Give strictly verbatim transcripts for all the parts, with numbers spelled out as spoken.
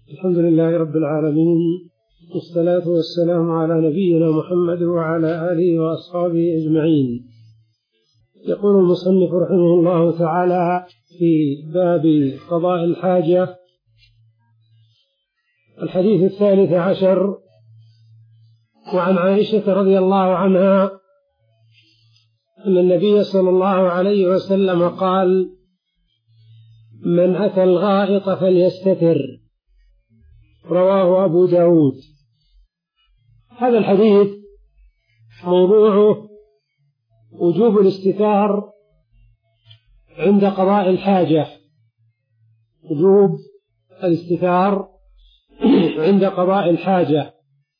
الحمد لله رب العالمين، والصلاة والسلام على نبينا محمد وعلى آله وأصحابه أجمعين. يقول المصنف رحمه الله تعالى في باب قضاء الحاجة: الحديث الثالث عشر. وعن عائشة رضي الله عنها أن النبي صلى الله عليه وسلم قال: من أتى الغائط فليستتر، رواه أبو داود. هذا الحديث موضوعه وجوب الاستتار عند قضاء الحاجة، وجوب الاستتار عند قضاء الحاجة.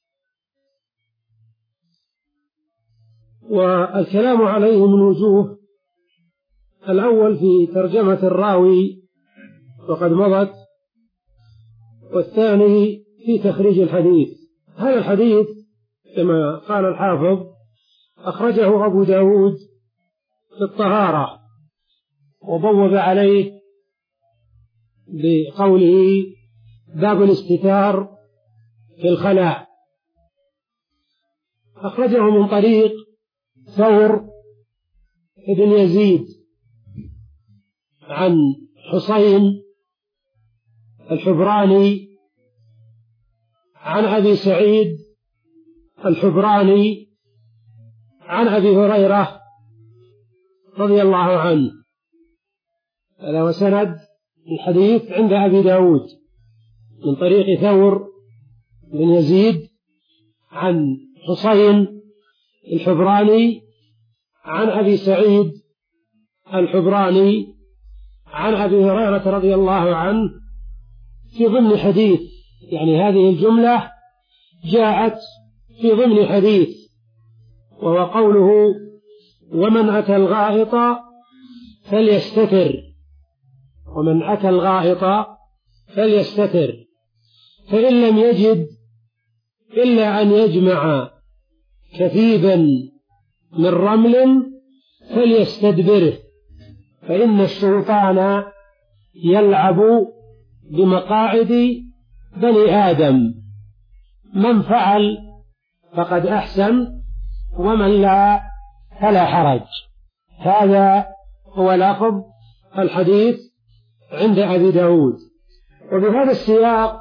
والكلام عليه من وجوه: الأول في ترجمة الراوي وقد مضت، والثاني في تخريج الحديث. هذا الحديث كما قال الحافظ أخرجه أبو داود في الطهارة، وبوب عليه بقوله: باب الاستتار في الخلاء. أخرجه من طريق ثور ابن يزيد عن حسين الحبراني عن أبي سعيد الحبراني عن أبي هريرة رضي الله عنه. هذا وسند الحديث عند أبي داود من طريق ثور بن يزيد عن حسين الحبراني عن أبي سعيد الحبراني عن أبي هريرة رضي الله عنه في ضمن حديث، يعني هذه الجملة جاءت في ضمن حديث، وهو قوله: ومن أتى الغائط فليستتر. ومن أتى الغائط فليستتر، فإن لم يجد إلا أن يجمع كثيبا من رمل فليستدبره، فإن الشيطان يلعب بمقاعد بني آدم، من فعل فقد أحسن، ومن لا فلا حرج. هذا هو لفظ الحديث عند أبي داود. وبهذا السياق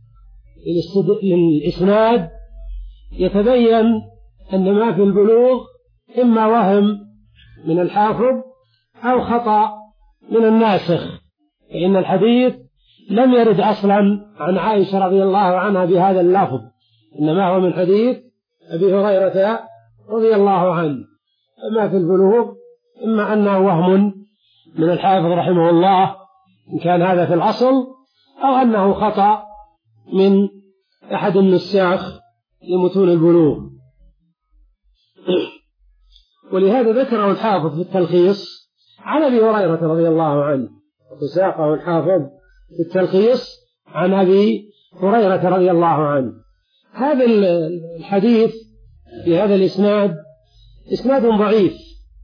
للإسناد يتبين أن ما في البلوغ إما وهم من الحافظ أو خطأ من الناسخ، فإن الحديث لم يرد أصلا عن عائشة رضي الله عنها بهذا اللفظ، إنما هو من حديث أبي هريرة رضي الله عنه. فما في البلوغ إما أنه وهم من الحافظ رحمه الله إن كان هذا في الأصل، أو أنه خطأ من أحد النساخ لمتون البلوغ. ولهذا ذكره الحافظ في التلخيص عن أبي هريرة رضي الله عنه، وساقه الحافظ في التلخيص عن أبي هريرة رضي الله عنه. هذا الحديث في هذا الإسناد إسناد ضعيف،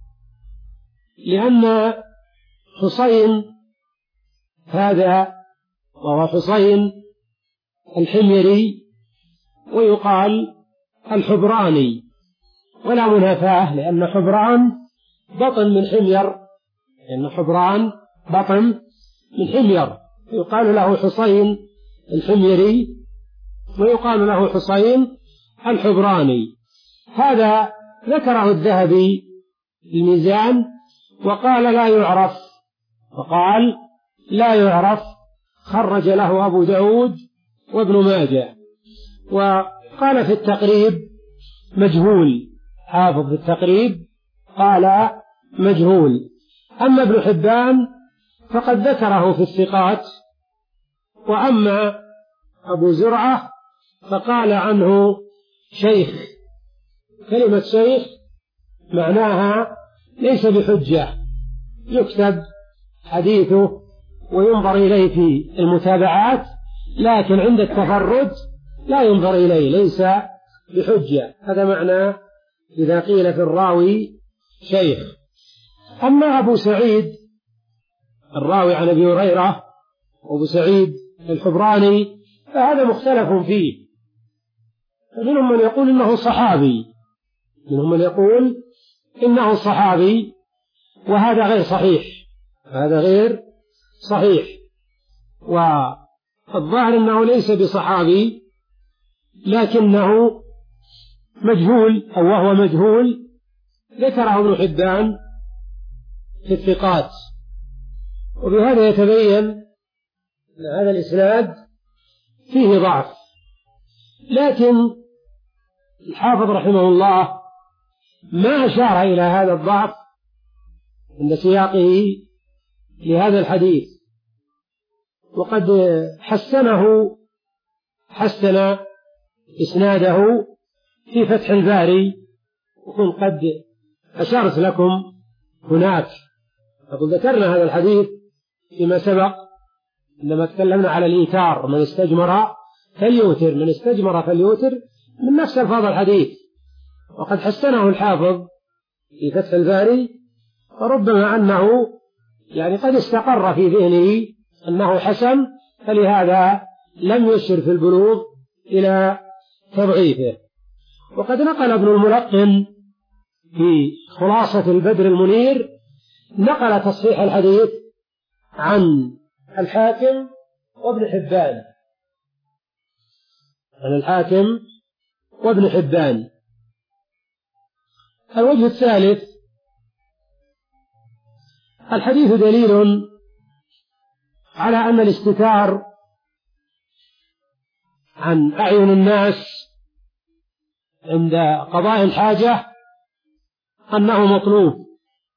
لأن حسين هذا وهو حسين الحميري ويقال الحبراني، ولا منافاة، لأن حبران بطن من حمير، لأن حبران بطن من حمير، يقال له حسين الحميري ويقال له حسين الحبراني. هذا ذكره الذهبي الميزان وقال لا يعرف، وقال لا يعرف، خرج له أبو داود وابن ماجه. وقال في التقريب مجهول، حافظ في التقريب قال مجهول. أما ابن حبان فقد ذكره في الثقات، وأما أبو زرعة فقال عنه شيخ. كلمة شيخ معناها ليس بحجة، يكتب حديثه وينظر إليه في المتابعات، لكن عند التفرد لا ينظر إليه، ليس بحجة. هذا معنى إذا قيل في الراوي شيخ. أما أبو سعيد الراوي عن أبي هريرة وأبو سعيد الحبراني فهذا مختلف فيه، فمنهم من يقول إنه صحابي منهم من يقول إنه صحابي وهذا غير صحيح هذا غير صحيح والظاهر أنه ليس بصحابي لكنه مجهول أو وهو مجهول، ذكره ابن حبان في الثقات. وبهذا يتبين أن هذا الإسناد فيه ضعف، لكن الحافظ رحمه الله ما أشار إلى هذا الضعف عند سياقه لهذا الحديث، وقد حسنه حسن إسناده في فتح الباري، وكن قد أشرت لكم هناك. فقد ذكرنا هذا الحديث فيما سبق عندما تكلمنا على الإيتار، من استجمر فليوتر من استجمر فليوتر من نفس الفاظ الحديث، وقد حسنه الحافظ في فتح الباري، فربما أنه يعني قد استقر في ذهنه أنه حسن، فلهذا لم يشر في البلوغ إلى تضعيفه. وقد نقل ابن الملقن في خلاصة البدر المنير نقل تصحيح الحديث عن الحاكم وابن حبان عن الحاكم وابن حبان. الوجه الثالث: الحديث دليل على أن الاستتار عن أعين الناس عند قضاء الحاجة أنه مطلوب،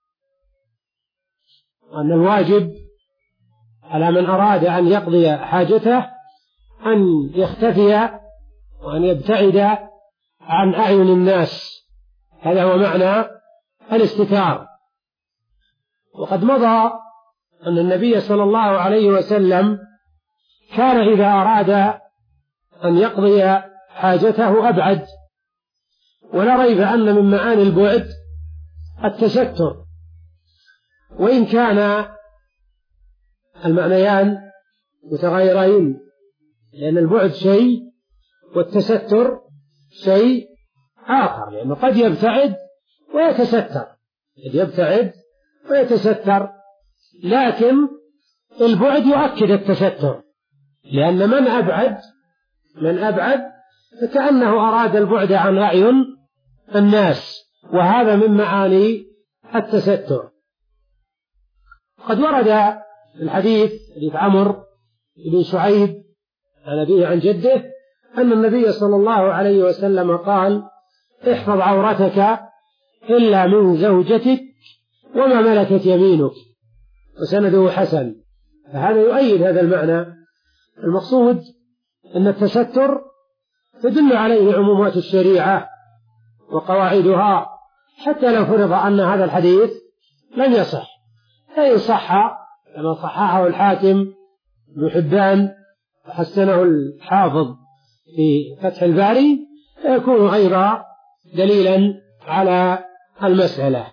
وأن الواجب على من أراد أن يقضي حاجته أن يختفي وأن يبتعد عن أعين الناس. هذا هو معنى الاستتار. وقد مضى أن النبي صلى الله عليه وسلم كان إذا أراد أن يقضي حاجته أبعد، ولا ريب أن من معاني البعد التستر، وإن كان المعنيان متغيرين، لأن البعد شيء والتستر شيء آخر، لأنه قد يبتعد ويتستر قد يبتعد ويتستر لكن البعد يؤكد التستر، لأن من أبعد من أبعد فكأنه أراد البعد عن أعين الناس، وهذا من معاني التستر. قد ورد الحديث حديث عمرو بن شعيب عن أبيه عن جده أن النبي صلى الله عليه وسلم قال: احفظ عورتك إلا من زوجتك وما ملكت يمينك، وسنده حسن. فهذا يؤيد هذا المعنى. المقصود أن التستر تدل عليه عمومات الشريعة وقواعدها، حتى لو فرض أن هذا الحديث لم يصح، فإن صح كما صححه الحاكم بن حبان وحسنه الحافظ في فتح الباري فيكون أيضا دليلا على المسألة.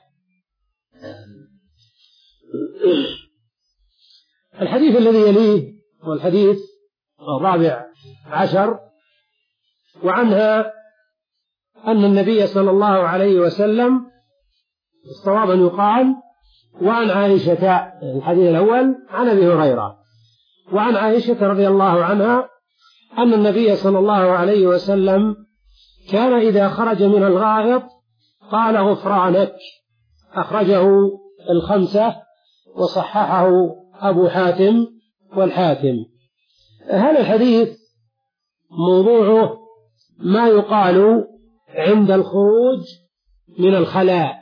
الحديث الذي يليه هو الحديث الرابع عشر، وعنها أن النبي صلى الله عليه وسلم الصواب أن يقال وعن عائشة، الحديث الأول عن أبي هريرة، وعن عائشة رضي الله عنها أن النبي صلى الله عليه وسلم كان إذا خرج من الغائط قال: غفرانك. أخرجه الخمسة وصححه أبو حاتم والحاكم. هذا الحديث موضوعه ما يقال عند الخروج من الخلاء.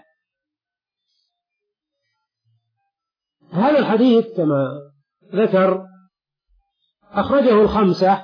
هذا الحديث كما ذكر أخرجه الخمسة،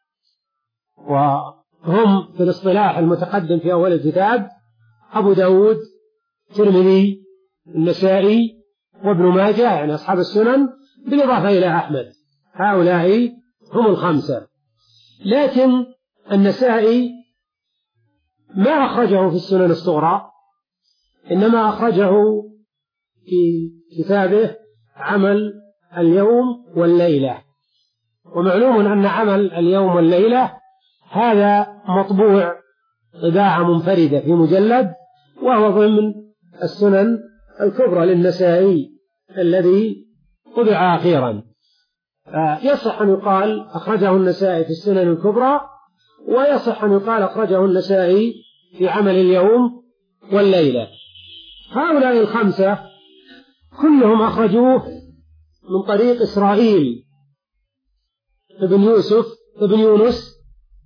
وهم في الاصطلاح المتقدم في أول الكتاب أبو داود، الترمذي، النسائي، وابن ماجه، يعني أصحاب السنن، بالإضافة إلى أحمد. هؤلاء هم الخمسة. لكن النسائي ما أخرجه في السنن الصغرى، إنما أخرجه في كتابه عمل اليوم والليلة، ومعلوم أن عمل اليوم والليلة هذا مطبوع طباعة منفردة في مجلد، وهو ضمن السنن الكبرى للنسائي الذي طبع أخيرا. يصح أن يقال أخرجه النسائي في السنن الكبرى، ويصح أن يقال أخرجه النسائي في عمل اليوم والليلة. هؤلاء الخمسة كلهم أخرجوه من طريق إسرائيل ابن يوسف ابن يونس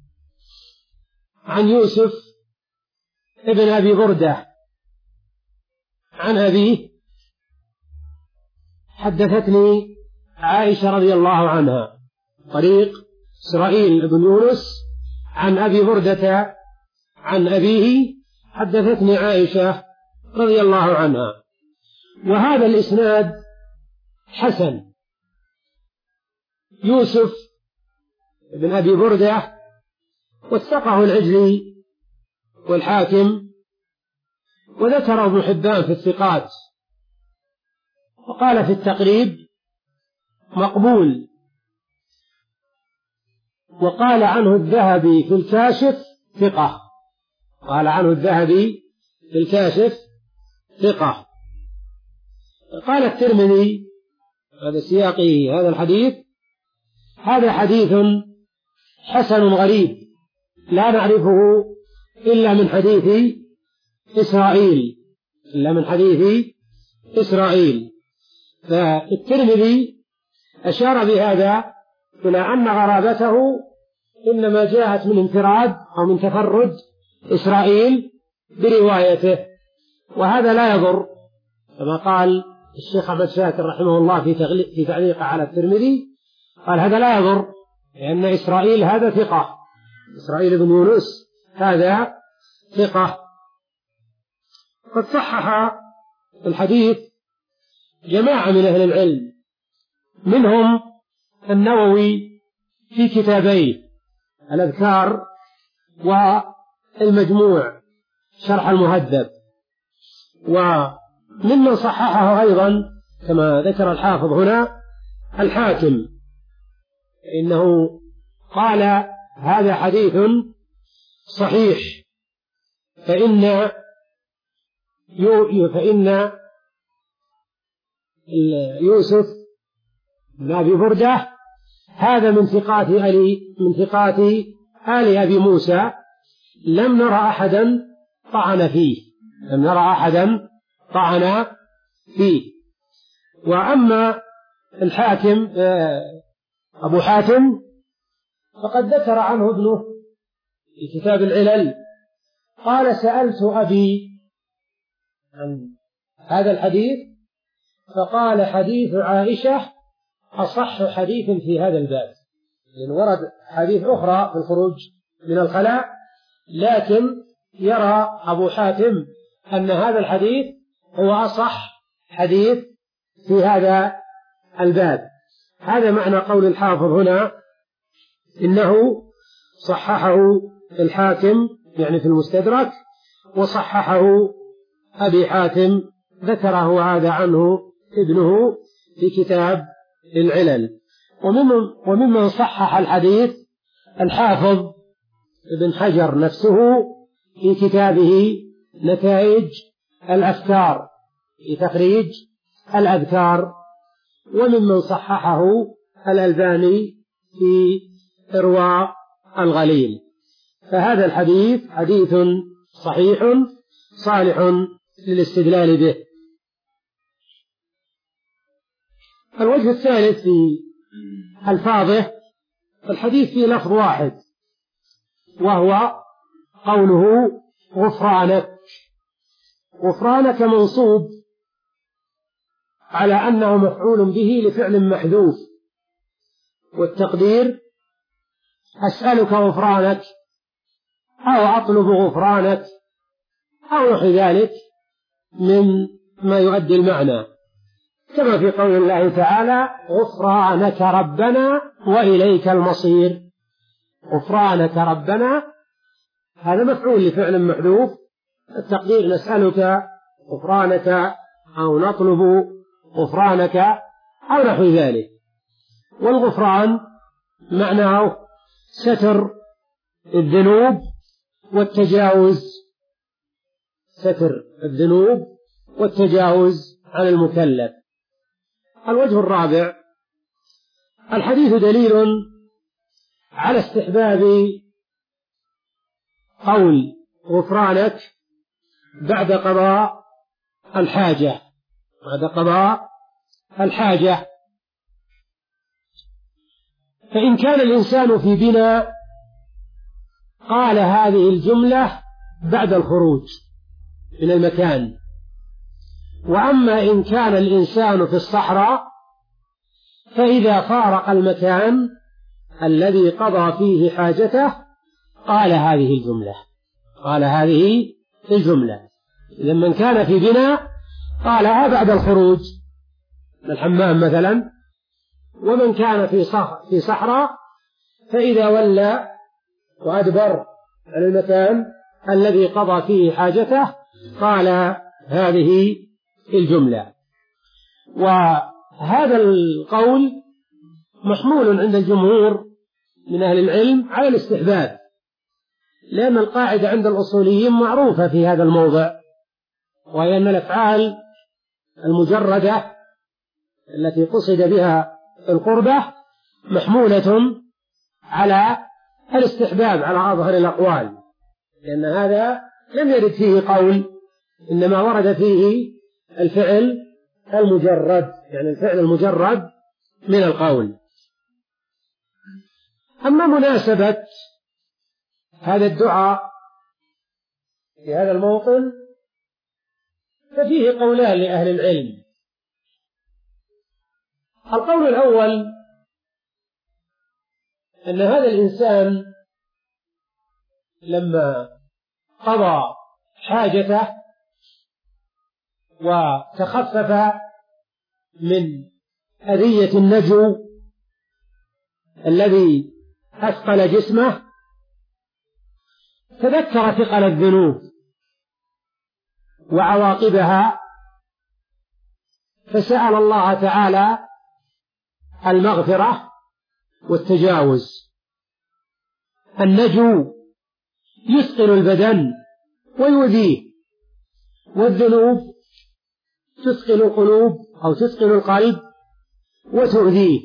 عن يوسف ابن أبي بردة عن أبيه. حدثتني عائشة رضي الله عنها، طريق إسرائيل ابن يونس عن أبي بردة عن أبيه، حدثتني عائشة رضي الله عنها. وهذا الإسناد حسن. يوسف ابن أبي بردة وثقه العجلي والحاكم، وذكره ابن حبان في الثقات، وقال في التقريب مقبول، وقال عنه الذهبي في الكاشف ثقة. قال عنه الذهبي في الكاشف ثقة. قال الترمذي هذا سياقه هذا الحديث: هذا حديث حسن غريب لا نعرفه إلا من حديث إسرائيل إلا من حديث إسرائيل. فالترمذي أشار بهذا إلى أن غرابته إنما جاءت من انفراد أو من تفرد إسرائيل بروايته، وهذا لا يضر، كما قال الشيخ أحمد شاكر رحمه الله في تعليقه على الترمذي، قال هذا لا يضر لأن إسرائيل هذا ثقة، إسرائيل بن يونس هذا ثقة. قد صحح الحديث جماعة من أهل العلم، منهم النووي في كتابيه الأذكار والمجموع شرح المهذب، وممن صححه أيضا كما ذكر الحافظ هنا الحاكم، إنه قال هذا حديث صحيح، فإن فإن يوسف بن أبي بردة هذا من ثقات آل من ثقات آل أبي موسى، لم نرى أحدا طعن فيه لم نرى أحدا طعن فيه. وأما الحاكم أبو حاتم فقد ذكر عنه ابنه في كتاب العلل، قال سألت أبي عن هذا الحديث فقال حديث عائشة أصح حديث في هذا الباب، لأن ورد حديث أخرى في الخروج من الخلاء، لكن يرى أبو حاتم أن هذا الحديث هو أصح حديث في هذا الباب. هذا معنى قول الحافظ هنا إنه صححه الحاكم يعني في المستدرك، وصححه أبي حاتم ذكره هذا عنه ابنه في كتاب العلل. وممن, وممن صحح الحديث الحافظ ابن حجر نفسه في كتابه نتائج الأفكار في تخريج الأذكار، وممن صححه الألباني في إرواء الغليل. فهذا الحديث حديث صحيح صالح للاستدلال به. الوجه الثالث في ألفاظه، الحديث فيه لفظ واحد وهو قوله غفرانك. غفرانك منصوب على أنه مفعول به لفعل محذوف، والتقدير أسألك غفرانك أو أطلب غفرانك أو نحو ذلك من ما يؤدي المعنى، كما في قول الله تعالى غفرانك ربنا وإليك المصير. غفرانك ربنا هذا مفعول لفعل محذوف، التقدير نسألك غفرانك أو نطلب غفرانك أو نحو ذلك. والغفران معناه ستر الذنوب والتجاوز ستر الذنوب والتجاوز عن المكلف. الوجه الرابع: الحديث دليل على استحباب قول غفرانك بعد قضاء الحاجة بعد قضاء الحاجة فإن كان الإنسان في بناء قال هذه الجملة بعد الخروج من المكان، وأما إن كان الإنسان في الصحراء فإذا فارق المكان الذي قضى فيه حاجته قال هذه الجملة قال هذه الجملة إذا من كان في بناء قالها بعد الخروج من الحمام مثلا، ومن كان في صحراء فإذا ولى وأدبر عن المكان الذي قضى فيه حاجته قال هذه الجملة. وهذا القول محمول عند الجمهور من أهل العلم على الاستحباب، لأن القاعدة عند الأصوليين معروفة في هذا الموضع، وهي أن الأفعال المجردة التي قصد بها القربة محمولة على الاستحباب على أظهر الأقوال، لأن هذا لم يرد فيه قول، إنما ورد فيه الفعل المجرد، يعني الفعل المجرد من القول. أما مناسبة هذا الدعاء في هذا الموطن ففيه قولان لأهل العلم. القول الأول أن هذا الإنسان لما قضى حاجته وتخفف من أذية النجو الذي أثقل جسمه تذكر ثقل الذنوب وعواقبها فسأل الله تعالى المغفرة والتجاوز. النجو يثقل البدن ويؤذيه، والذنوب تثقل القلوب أو تثقل القلب وتؤذيه.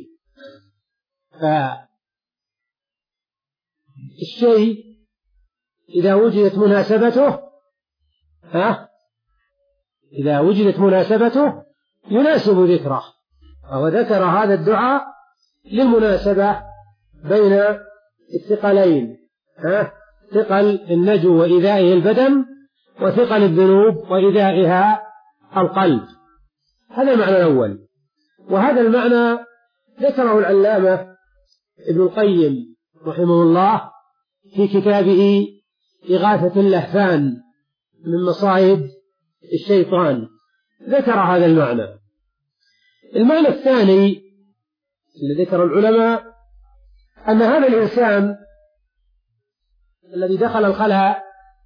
فالشيء إذا وجدت مناسبته ها إذا وجدت مناسبته يناسب ذكره، فهو ذكر هذا الدعاء للمناسبة بين الثقلين، ها ثقل النجو وإيذائه البدن، وثقل الذنوب وإيذائها القلب. هذا المعنى الأول. وهذا المعنى ذكره العلامة ابن القيم رحمه الله في كتابه إغاثة اللهفان من مصائد الشيطان، ذكر هذا المعنى. المعنى الثاني الذي ذكر العلماء أن هذا الإنسان الذي دخل الخلاء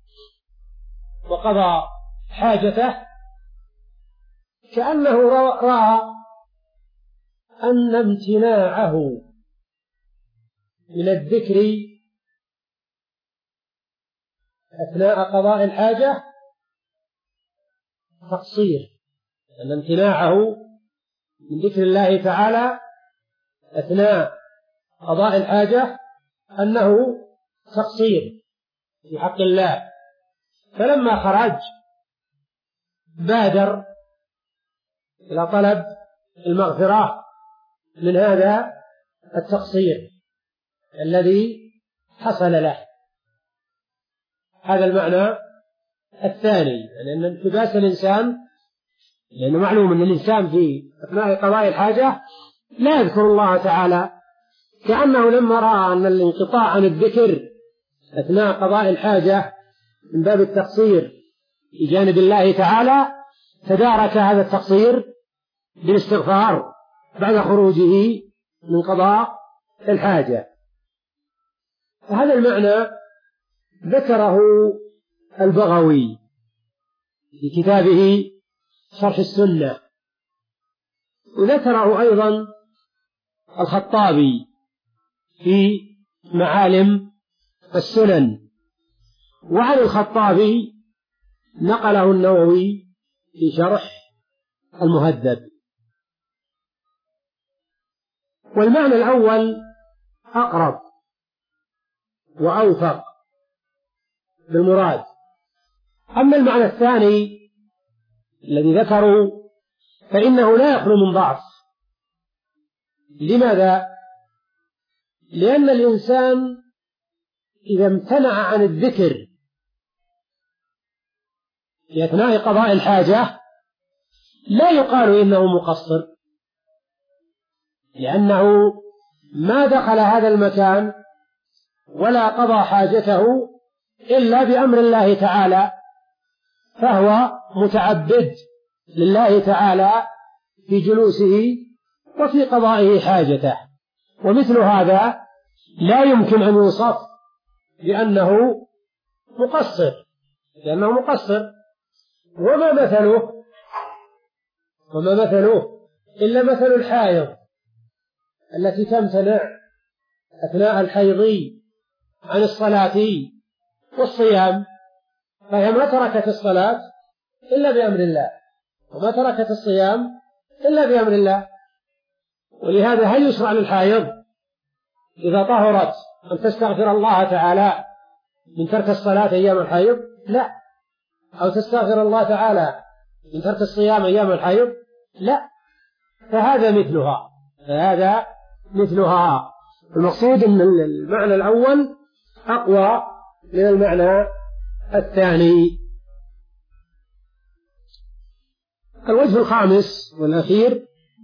وقضى حاجته كأنه رأى أن امتناعه من الذكر أثناء قضاء الحاجة تقصير، أن امتناعه من ذكر الله تعالى أثناء قضاء الحاجة أنه تقصير في حق الله، فلما خرج بادر إلى طلب المغفرة من هذا التقصير الذي حصل له. هذا المعنى الثاني، لأن يعني انتباس الإنسان، لأنه معلوم أن الإنسان في أثناء قضاء الحاجة لا يذكر الله تعالى، كأنه لما رأى أن الانقطاع عن الذكر أثناء قضاء الحاجة من باب التقصير بجانب الله تعالى تدارك هذا التقصير بالاستغفار بعد خروجه من قضاء الحاجة. هذا المعنى ذكره البغوي في كتابه شرح السنة، وذكره أيضا الخطابي في معالم السنن. وعن الخطابي نقله النووي في شرح المهذب. والمعنى الأول أقرب وأوفق بالمراد. أما المعنى الثاني الذي ذكروا فإنه لا يخلو من ضعف. لماذا؟ لأن الإنسان إذا امتنع عن الذكر في أثناء قضاء الحاجة لا يقال إنه مقصر، لأنه ما دخل هذا المكان ولا قضى حاجته إلا بأمر الله تعالى، فهو متعبد لله تعالى في جلوسه وفي قضائه حاجته. ومثل هذا لا يمكن أن يوصف بأنه مقصر، لأنه مقصر. وما مثله وما مثله إلا مثل الحائض التي تمتنع أثناء الحيض عن الصلاة والصيام، فهي ما تركت الصلاة إلا بأمر الله، وما تركت الصيام إلا بأمر الله. ولهذا هل يشرع للحائض إذا طهرت أن تستغفر الله تعالى من ترك الصلاة أيام الحيض؟ لا. أو تستغفر الله تعالى من ترك الصيام أيام الحيض؟ لا. فهذا مثلها فهذا مثلها المقصود أن المعنى الأول أقوى من المعنى الثاني. الوجه الخامس والأخير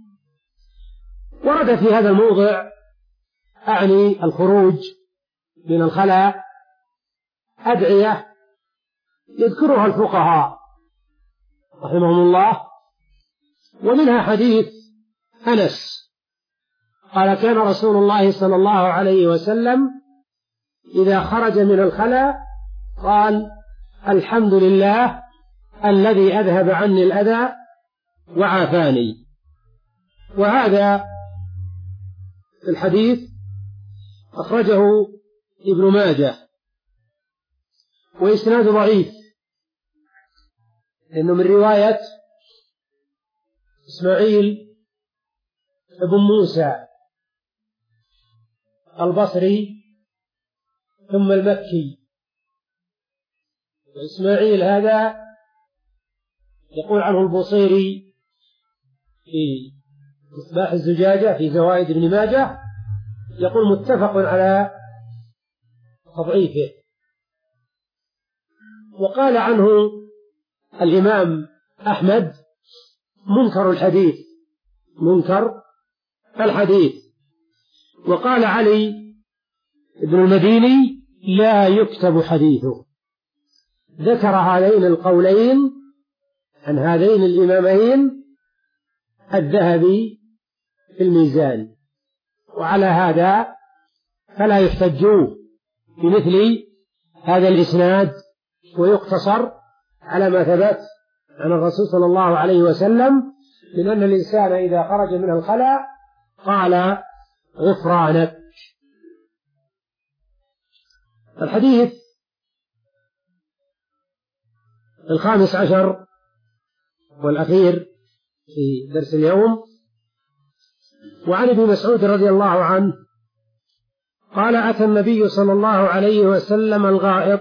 ورد في هذا الموضع أعني الخروج من الخلاء أدعية يذكرها الفقهاء رحمهم الله، ومنها حديث أنس قال: كان رسول الله صلى الله عليه وسلم إذا خرج من الخلاء قال: الحمد لله الذي أذهب عني الأذى وعافاني. وهذا الحديث أخرجه ابن ماجه، وإسناد ضعيف لأنه من رواية إسماعيل ابن موسى البصري ثم المكي. وإسماعيل هذا يقول عنه البصيري في مصباح الزجاجة في زوائد ابن ماجه، يقول متفق على تضعيفه. وقال عنه الإمام أحمد منكر الحديث منكر الحديث وقال علي بن المديني لا يكتب حديثه. ذكر هذين القولين عن هذين الإمامين الذهبي في الميزان، وعلى هذا فلا يحتج بمثل هذا الإسناد، ويقتصر على ما ثبت عن الرسول صلى الله عليه وسلم من أن الإنسان إذا خرج من الخلاء قال غفرانك. الحديث الخامس عشر والأخير في درس اليوم، وعن ابن مسعود رضي الله عنه قال: أتى النبي صلى الله عليه وسلم الغائط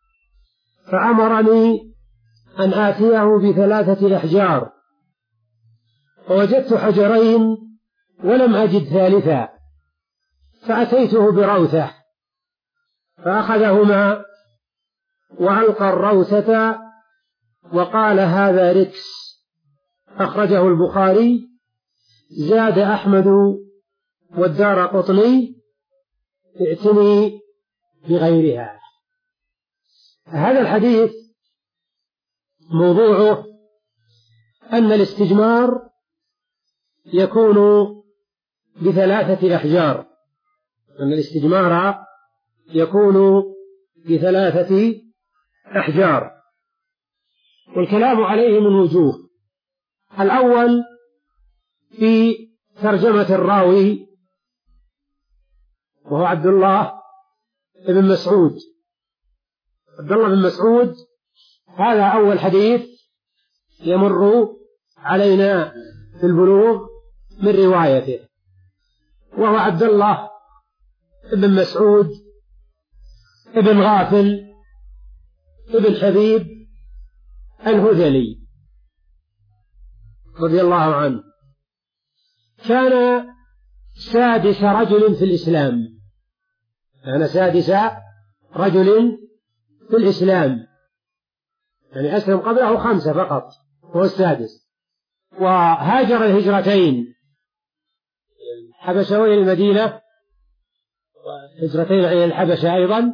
فأمرني أن آتيه بثلاثة أحجار، فوجدت حجرين ولم أجد ثالثا، فأتيته بروثة فأخذهما وألقى الروثة وقال: هذا ركس. أخرجه البخاري. زاد أحمد والدارقطني: ائتني بغيرها. هذا الحديث موضوعه أن الاستجمار يكون بثلاثة أحجار أن الاستجمار يكون بثلاثة أحجار والكلام عليه من وجوه. الأول في ترجمة الراوي وهو عبد الله بن مسعود. عبد الله بن مسعود هذا أول حديث يمر علينا في البلوغ من روايته، وهو عبد الله بن مسعود ابن غافل ابن حبيب الهذلي رضي الله عنه. كان سادس رجل في الإسلام، كان سادس رجل في الإسلام، يعني أسلم قبله خمسة فقط، هو السادس. وهاجر الهجرتين، الحبشة وإلى المدينة، وهجرتين إلى الحبشة أيضا،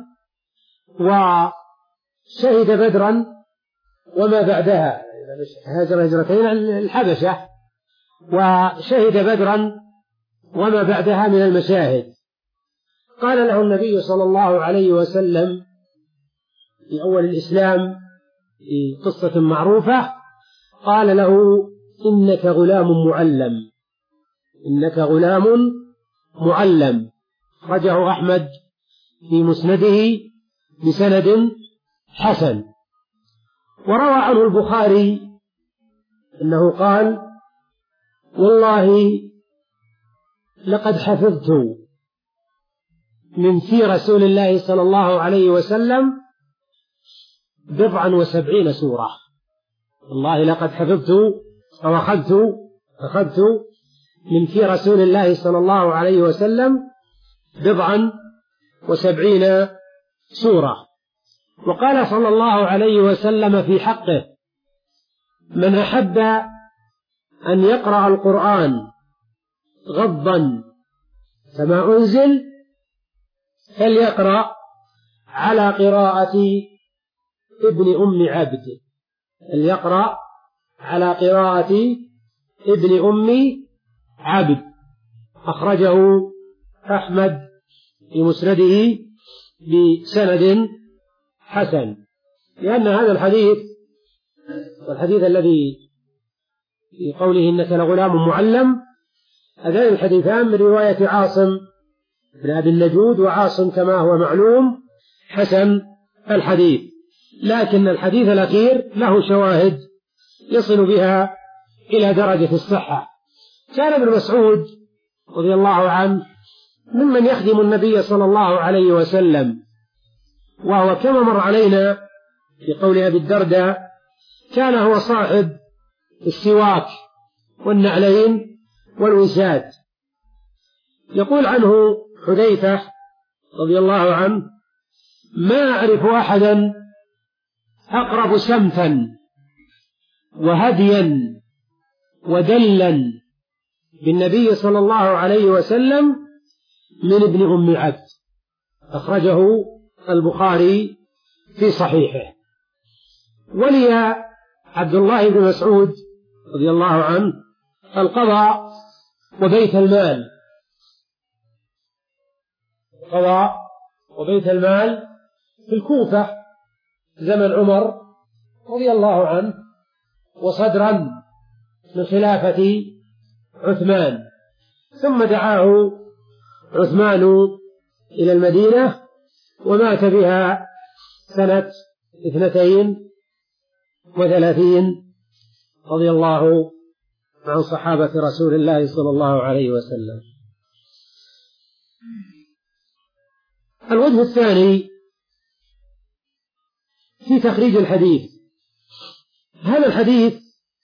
وشهد بدرا وما بعدها، هاجر هجرتين الحبشة وشهد بدرا وما بعدها من المشاهد. قال له النبي صلى الله عليه وسلم في أول الإسلام في قصة معروفة، قال له: إنك غلام معلم، إنك غلام معلم. أخرجه أحمد في مسنده بسند حسن. وروى عنه البخاري أنه قال: والله لقد حفظت من في رسول الله صلى الله عليه وسلم بضعا وسبعين سورة. والله لقد حفظت أو أخذت أخذت من في رسول الله صلى الله عليه وسلم بضعا وسبعين سورة. وقال صلى الله عليه وسلم في حقه: من أحب أن يقرأ القرآن غضا كما أنزل فليقرأ على قراءة ابن أم عبد، فليقرأ على قراءة ابن أم عبد. أخرجه أحمد في مسنده بسند حسن. لأن هذا الحديث والحديث الذي في قوله إنك لغلام معلم، هذان الحديثان من رواية عاصم بن أبي النجود، وعاصم كما هو معلوم حسن الحديث، لكن الحديث الأخير له شواهد يصل بها إلى درجة الصحة. كان ابن مسعود رضي الله عنه ممن يخدم النبي صلى الله عليه وسلم، وهو كما مر علينا في قول أبي الدرداء كان هو صاحب السواك والنعلين والوساد. يقول عنه حذيفة رضي الله عنه: ما أعرف أحدا أقرب سمتا وهديا ودلا بالنبي صلى الله عليه وسلم من ابن أم عبد. أخرجه البخاري في صحيحه. ولي عبد الله بن مسعود رضي الله عنه القضاء وبيت المال، القضاء وبيت المال في الكوفة زمن عمر رضي الله عنه، وصدرا من خلافة عثمان. ثم دعاه عثمان إلى المدينة ومات بها سنة اثنتين وثلاثين رضي الله عن صحابة رسول الله صلى الله عليه وسلم. الوجه الثاني في تخريج الحديث. هذا الحديث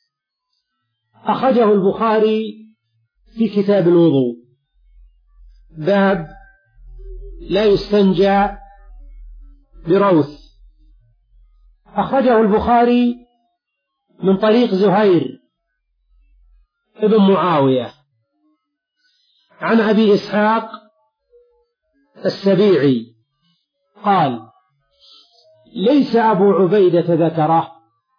أخرجه البخاري في كتاب الوضوء، باب لا يستنجى بروث. أخرجه البخاري من طريق زهير ابن معاوية عن أبي إسحاق السبيعي قال: ليس أبو عبيدة ذكره،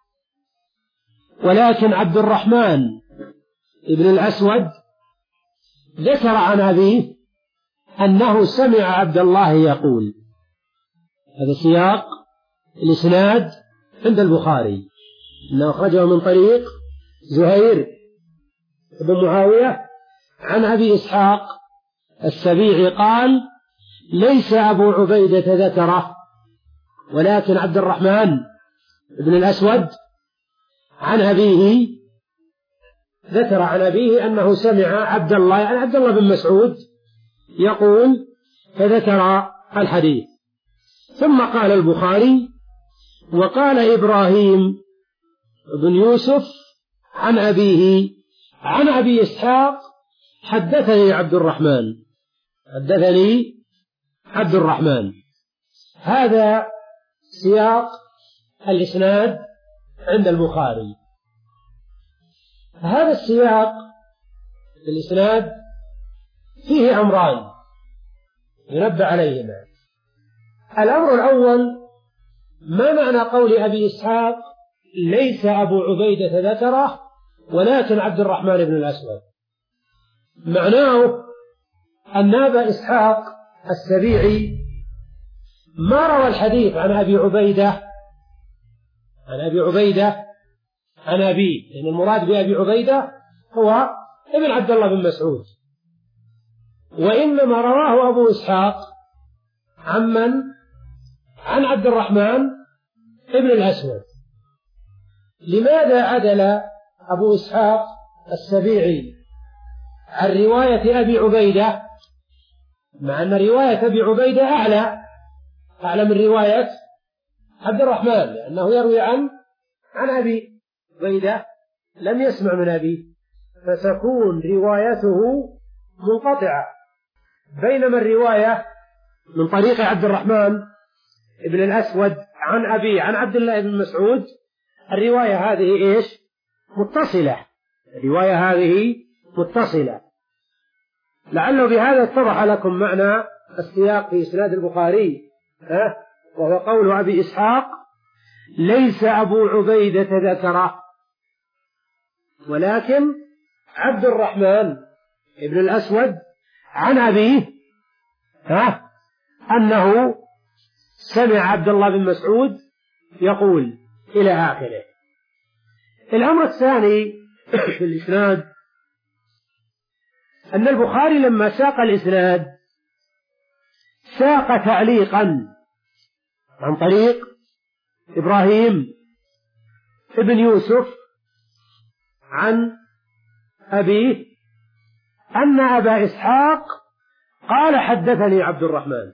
ولكن عبد الرحمن ابن الأسود ذكر عن أبيه أنه سمع عبد الله يقول. هذا سياق الإسناد عند البخاري، أنه أخرجه من طريق زهير بن معاوية عن أبي إسحاق السبيعي قال: ليس أبو عبيدة ذكره، ولكن عبد الرحمن بن الأسود عن أبيه ذكر عن أبيه أنه سمع عبد الله يعني عبد الله بن مسعود يقول، فذكر الحديث. ثم قال البخاري: وقال إبراهيم بن يوسف عن أبيه عن أبي إسحاق: حدثني عبد الرحمن حدثني عبد الرحمن. هذا سياق الإسناد عند البخاري. هذا السياق الإسناد فيه أمران ينبه عليهما. الأمر الأول: ما معنى قول أبي إسحاق ليس أبو عبيدة ذكره ولكن عبد الرحمن بن الأسود؟ معناه أن أبا إسحاق السبيعي ما روى الحديث عن أبي عبيدة عن أبي عبيدة عن أبيه، لأن المراد بأبي عبيدة هو ابن عبد الله بن مسعود، وإنما رواه أبو إسحاق عمن عن عبد الرحمن ابن الأسود. لماذا عدل أبو إسحاق السبيعي عن رواية أبي عبيدة، مع أن رواية أبي عبيدة أعلى أعلى من رواية عبد الرحمن، لأنه يروي عن عن أبي عبيدة لم يسمع من أبيه، فتكون روايته منقطعة، بينما الرواية من طريق عبد الرحمن ابن الأسود عن أبي عن عبد الله بن مسعود الرواية هذه إيش؟ متصلة. الرواية هذه متصلة. لعله بهذا اتضح لكم معنى السياق في إسناد البخاري، ها؟ وهو قول أبي إسحاق ليس أبو عبيدة ذكره ولكن عبد الرحمن ابن الأسود عن أبيه، ها؟ أنه سمع عبد الله بن مسعود يقول إلى آخره. الأمر الثاني في الإسناد أن البخاري لما ساق الإسناد ساق تعليقا عن طريق إبراهيم ابن يوسف عن أبيه أن أبا إسحاق قال: حدثني عبد الرحمن.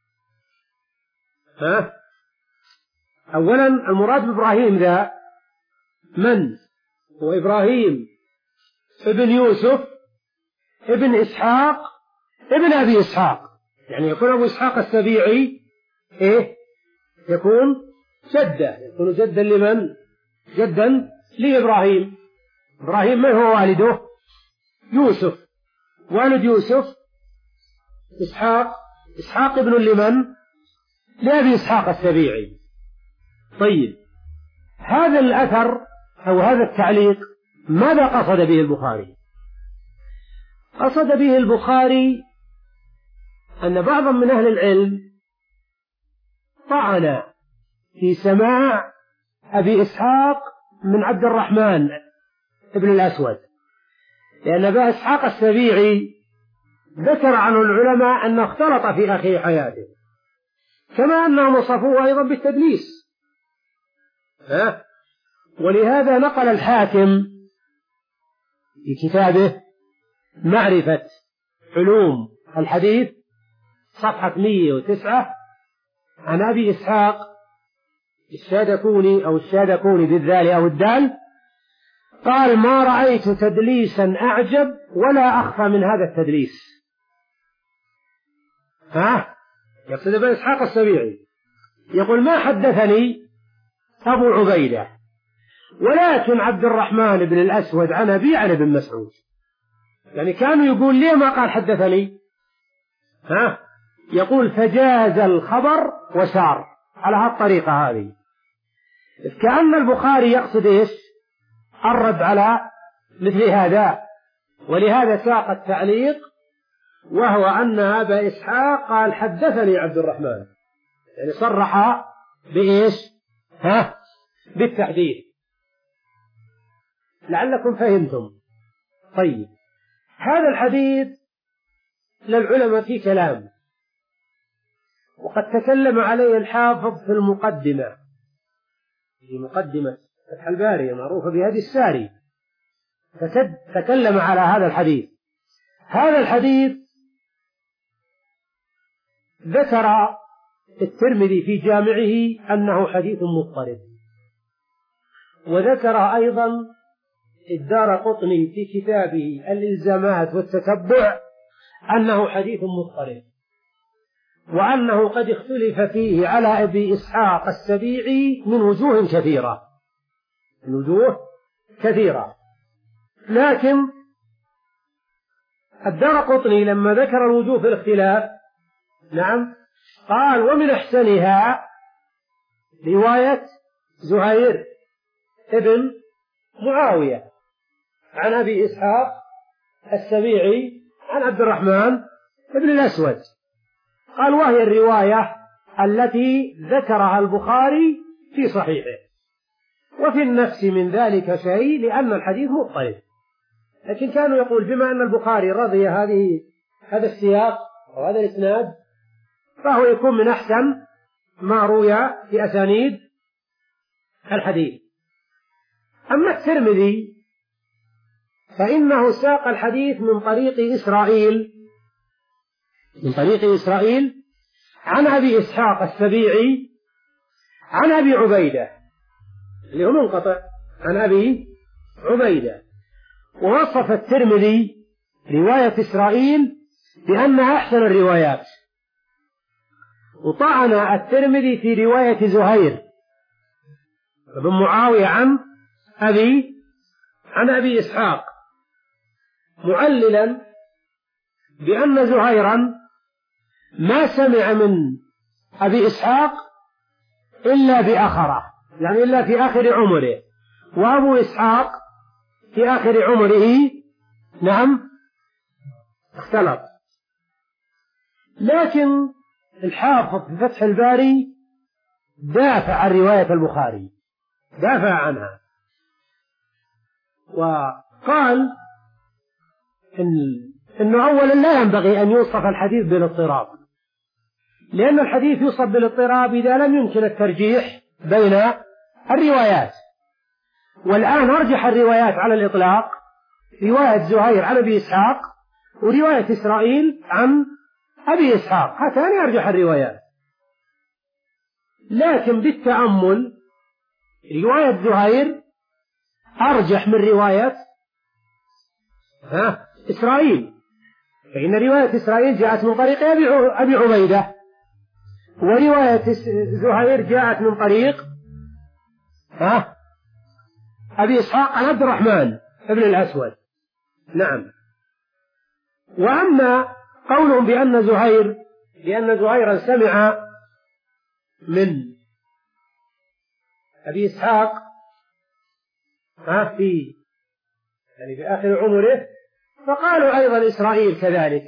ها؟ أولا المراد بإبراهيم ذا من؟ هو إبراهيم ابن يوسف ابن إسحاق ابن أبي إسحاق، يعني يكون أبو إسحاق السبيعي إيه؟ يكون جدة، يكون جدا لمن؟ جدا لإبراهيم. إبراهيم من هو والده؟ يوسف. والد يوسف إسحاق. إسحاق ابن لمن؟ لأبي إسحاق السبيعي. طيب، هذا الأثر أو هذا التعليق ماذا قصد به البخاري؟ قصد به البخاري أن بعضا من أهل العلم طعن في سماع أبي إسحاق من عبد الرحمن ابن الأسود، لأن أبا إسحاق السبيعي ذكر عنه العلماء أنه اختلط في آخر حياته، كما أنهم وصفوه أيضا بالتدليس. ها؟ ولهذا نقل الحاكم في كتابه معرفة علوم الحديث صفحة مئة وتسعة عن أبي إسحاق الشادكوني أو الشادكوني بالذال أو الدال قال: ما رأيت تدليسا أعجب ولا أخفى من هذا التدليس. ها؟ يقصد أبي إسحاق السبيعي، يقول: ما حدثني أبو عبيدة ولكن عبد الرحمن بن الأسود عن أبي عن ابن مسعود. يعني كانوا يقول ليه ما قال حدثني؟ ها؟ يقول: فجاز الخبر وسار على هالطريقة هذه. كأن البخاري يقصد إيش؟ الرد على مثل هذا، ولهذا ساق التعليق، وهو أن أبا إسحاق قال: حدثني عبد الرحمن، يعني صرح بإيش؟ ها؟ بالتحديث. لعلكم فهمتم. طيب، هذا الحديث للعلماء فيه كلام، وقد تكلم عليه الحافظ في المقدمة، في مقدمة فتح الباري معروفة بهدي الساري، تكلم على هذا الحديث. هذا الحديث ذكر الترمذي في جامعه أنه حديث مضطرب، وذكر أيضا الدارقطني في كتابه الإلزامات والتتبع أنه حديث مضطرب، وأنه قد اختلف فيه على أبي إسحاق السبيعي من وجوه كثيرة من وجوه كثيرة لكن الدارقطني لما ذكر الوجوه في الاختلاف نعم قال: ومن أحسنها رواية زهير ابن معاوية عن أبي إسحاق السبيعي عن عبد الرحمن بن الأسود. قال: وهي الرواية التي ذكرها البخاري في صحيحه، وفي النفس من ذلك شيء لأن الحديث مضطرب. لكن كانوا يقول بما أن البخاري رضي هذه هذا السياق وهذا الإسناد فهو يكون من أحسن ما روي في أسانيد الحديث. أما الترمذي فإنه ساق الحديث من طريق إسرائيل من طريق إسرائيل عن أبي إسحاق السبيعي عن أبي عبيدة اللي هو منقطع عن أبي عبيدة. ووصف الترمذي رواية إسرائيل بأنها أحسن الروايات، وطعن الترمذي في رواية زهير بن معاوية عن أبي عن أبي إسحاق، معللا بأن زهيرا ما سمع من أبي إسحاق إلا بآخره، يعني إلا في آخر عمره، وأبو إسحاق في آخر عمره نعم اختلط. لكن الحافظ في فتح الباري دافع عن رواية البخاري، دافع عنها وقال إن إنه أولا لا ينبغي أن يوصف الحديث بالاضطراب، لأن الحديث يوصف بالاضطراب إذا لم يمكن الترجيح بين الروايات. والآن أرجح الروايات على الإطلاق رواية زهير عن أبي إسحاق ورواية إسرائيل عن أبي إسحاق، هاتان أرجح الروايات. لكن بالتأمل رواية زهير أرجح من رواية ها إسرائيل، فإن رواية إسرائيل جاءت من طريق أبي عبيدة، ورواية زهير جاءت من طريق ها أبي إسحاق عن عبد الرحمن بن الأسود. نعم. وأما قولهم بأن زهير بأن زهيرا سمع من أبي إسحاق ها في يعني في آخر عمره، فقالوا أيضا إسرائيل كذلك.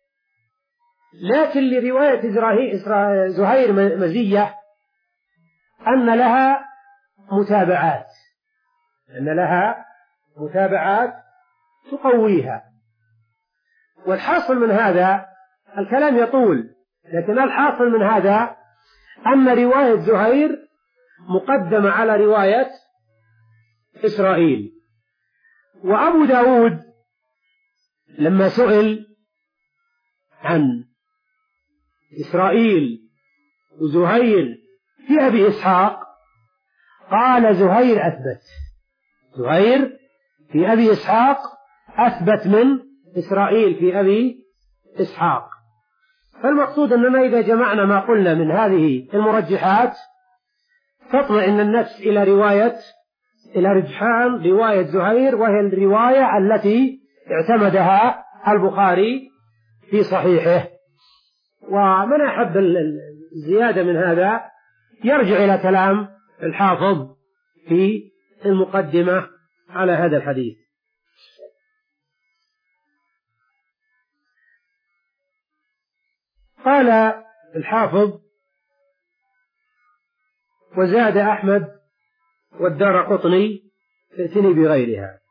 لكن لرواية زهير مزية أن لها متابعات أن لها متابعات تقويها. والحاصل من هذا الكلام يطول، لكن الحاصل من هذا أن رواية زهير مقدمة على رواية إسرائيل. وأبو داود لما سئل عن إسرائيل وزهير في أبي إسحاق قال زهير أثبت زهير في أبي إسحاق أثبت من إسرائيل في أبي إسحاق. فالمقصود أننا إذا جمعنا ما قلنا من هذه المرجحات تطمئن النفس إلى رواية إلى رجحان رواية زهير، وهي الرواية التي اعتمدها البخاري في صحيحه. ومن أحب الزيادة من هذا يرجع إلى كلام الحافظ في المقدمة على هذا الحديث. قال الحافظ: وزاد أحمد والدارقطني ائتني بغيرها.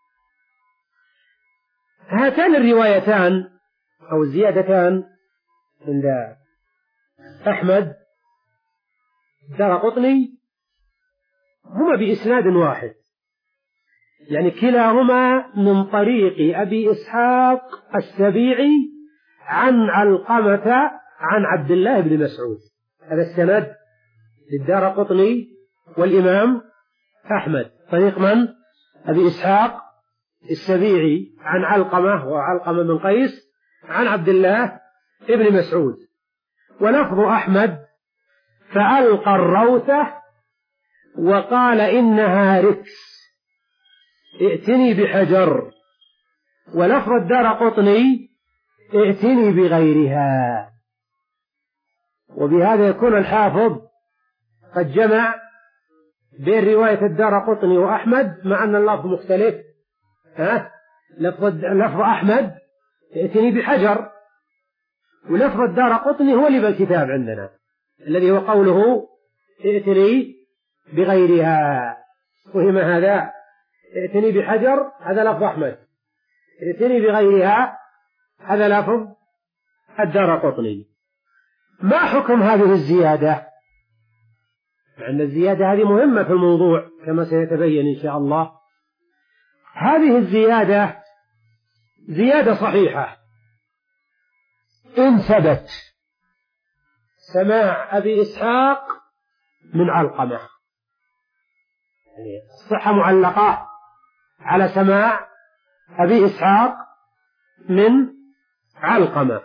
هاتان الروايتان أو الزيادتان عند أحمد الدارقطني هما بإسناد واحد، يعني كلاهما من طريق أبي إسحاق السبيعي عن علقمة عن عبد الله بن مسعود. هذا السند للدارقطني والإمام أحمد، طريق من؟ أبي إسحاق السبيعي عن علقمة وعلقمة بن قيس عن عبد الله بن مسعود. ولفظ أحمد فألقى الروثة وقال إنها ركس ائتني بحجر. ولفظ الدارقطني ائتني بغيرها. وبهذا يكون الحافظ قد جمع بين رواية الدارقطني وأحمد مع أن اللفظ مختلف. ها؟ لفظ لفظ أحمد ائتني بحجر، ولفظ الدارقطني هو اللي بالكتاب عندنا الذي هو قوله ائتني بغيرها. وهم هذا ائتني بحجر هذا لفظ أحمد، ائتني بغيرها هذا لفظ الدارقطني. ما حكم هذه الزيادة؟ لأن الزيادة هذه مهمة في الموضوع كما سيتبين إن شاء الله. هذه الزيادة زيادة صحيحة إن ثبت سماع أبي إسحاق من علقمة، يعني الصحة معلقة على سماع أبي إسحاق من علقمة.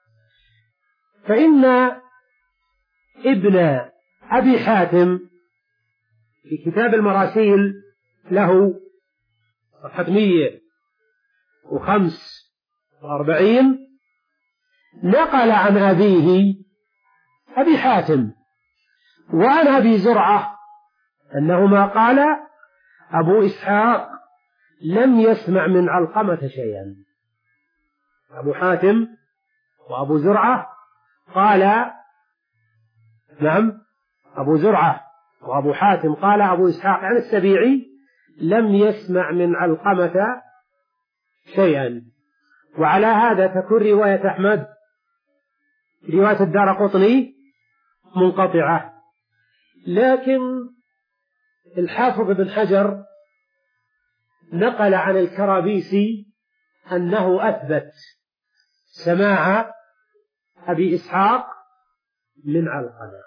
فإن ابن أبي حاتم في كتاب المراسيل له صفحة مئة وخمس وأربعين نقل عن أبيه أبي حاتم وعن أبي زرعة أنهما قال أبو إسحاق لم يسمع من علقمة شيئا. أبو حاتم وأبو زرعة قال نعم أبو زرعة وأبو حاتم قال أبو إسحاق عن السبيعي لم يسمع من علقمة شيئا. وعلى هذا تكون رواية أحمد رواية الدارقطني منقطعة. لكن الحافظ بن حجر نقل عن الكرابيسي أنه أثبت سماع أبي إسحاق من علقمة.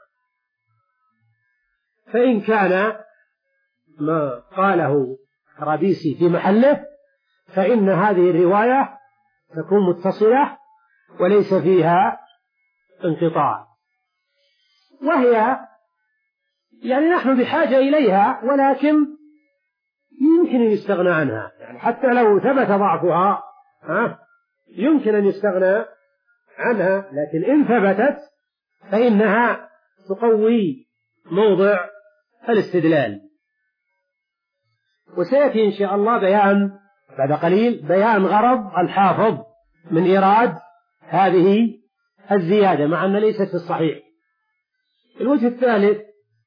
فإن كان ما قاله الكرابيسي في محله فإن هذه الرواية تكون متصلة وليس فيها انقطاع، وهي يعني نحن بحاجة إليها ولكن يمكن أن يستغنى عنها، يعني حتى لو ثبت ضعفها ها يمكن أن يستغنى عنها، لكن إن ثبتت فإنها تقوي موضع الاستدلال. وسيأتي إن شاء الله بيان بعد قليل بيان غرض الحافظ من إيراد هذه الزيادة مع أن ليست في الصحيح. الوجه الثالث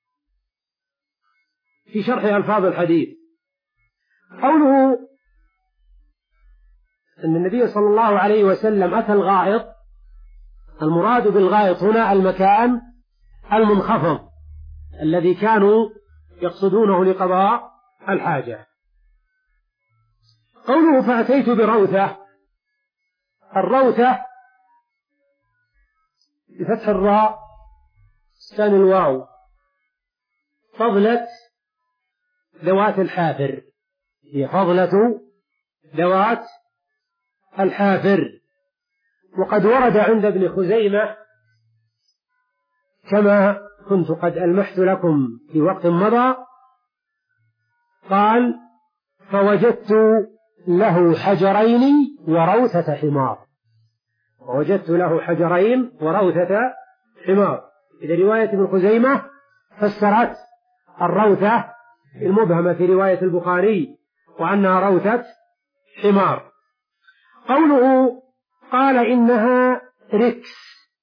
في شرح ألفاظ الحديث قوله أن النبي صلى الله عليه وسلم أتى الغائط. المراد بالغائط هنا المكان المنخفض الذي كانوا يقصدونه لقضاء الحاجة. قوله فأتيت بروثة، الروثة بفتح الراء سكان الواو فضلة ذوات الحافر، هي فضلة ذوات الحافر. وقد ورد عند ابن خزيمة كما كنت قد ألمحت لكم في وقت مضى قال فوجدت له حجرين وروثة حمار، ووجدت له حجرين وروثة حمار. إذا رواية ابن خزيمة فسرت الروثة المبهمة في رواية البخاري وأنها روثة حمار. قوله قال إنها ركس،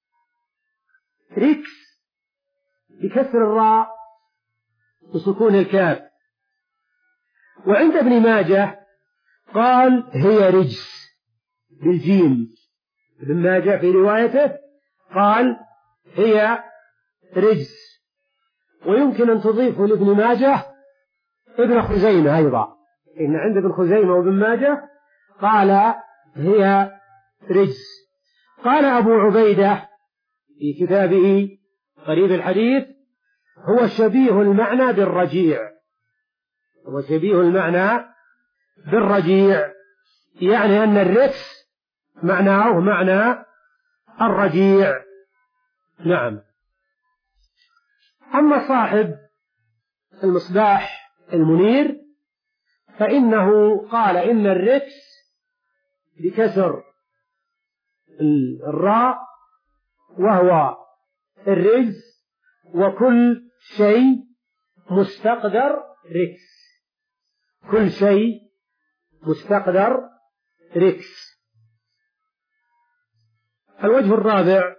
ركس بكسر الراء وسكون الكاف. وعند ابن ماجه قال هي رجس بالجيم. ابن ماجه في روايته قال هي رجس. ويمكن أن تضيف لابن ماجه ابن خزيمة أيضا، إن عند ابن خزيمة وابن ماجه قال هي رجس. قال أبو عبيدة في كتابه غريب الحديث: هو شبيه المعنى بالرجيع، هو شبيه المعنى بالرجيع، يعني أن الرجس معناه معنى الرجيع. نعم. أما صاحب المصباح المنير فإنه قال إن الرجس بكسر الراء وهو الرجس، وكل شيء مستقدر رجس، كل شيء مستقدر رجس. الوجه الرابع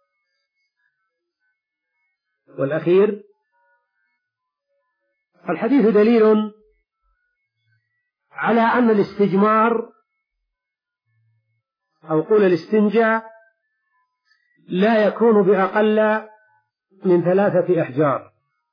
والأخير: الحديث دليل على أن الاستجمار أو قول الاستنجاء لا يكون بأقل من ثلاثة أحجار.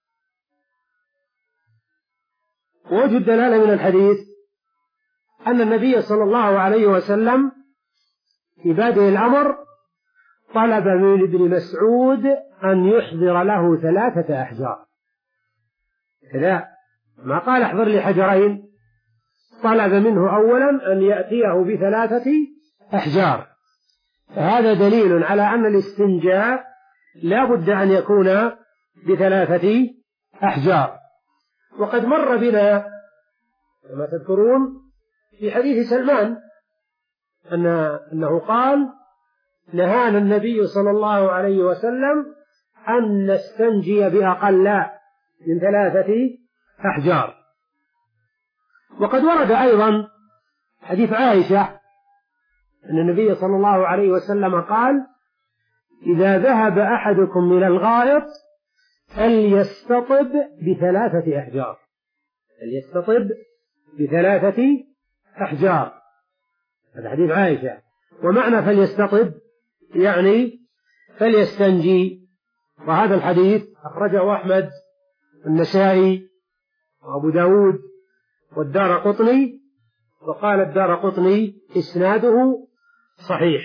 ووجه الدلالة من الحديث أن النبي صلى الله عليه وسلم في بادئ الأمر طلب من ابن مسعود أن يحضر له ثلاثة أحجار، لا ما قال احضر لي حجرين، طلب منه أولا أن يأتيه بثلاثة أحجار. فهذا دليل على أن الاستنجاء لا بد أن يكون بثلاثة أحجار. وقد مر بنا كما تذكرون في حديث سلمان أن أنه قال: نهانا النبي صلى الله عليه وسلم أن نستنجي بأقل من ثلاثة أحجار. وقد ورد أيضا حديث عائشة أن النبي صلى الله عليه وسلم قال: إذا ذهب أحدكم من الغائط فليستطب بثلاثة أحجار، فليستطب بثلاثة أحجار. هذا حديث عائشة. ومعنى فليستطب يعني فليستنجي. وهذا الحديث أخرجه أحمد والنسائي وأبو داود والدارقطني، وقال الدارقطني إسناده صحيح.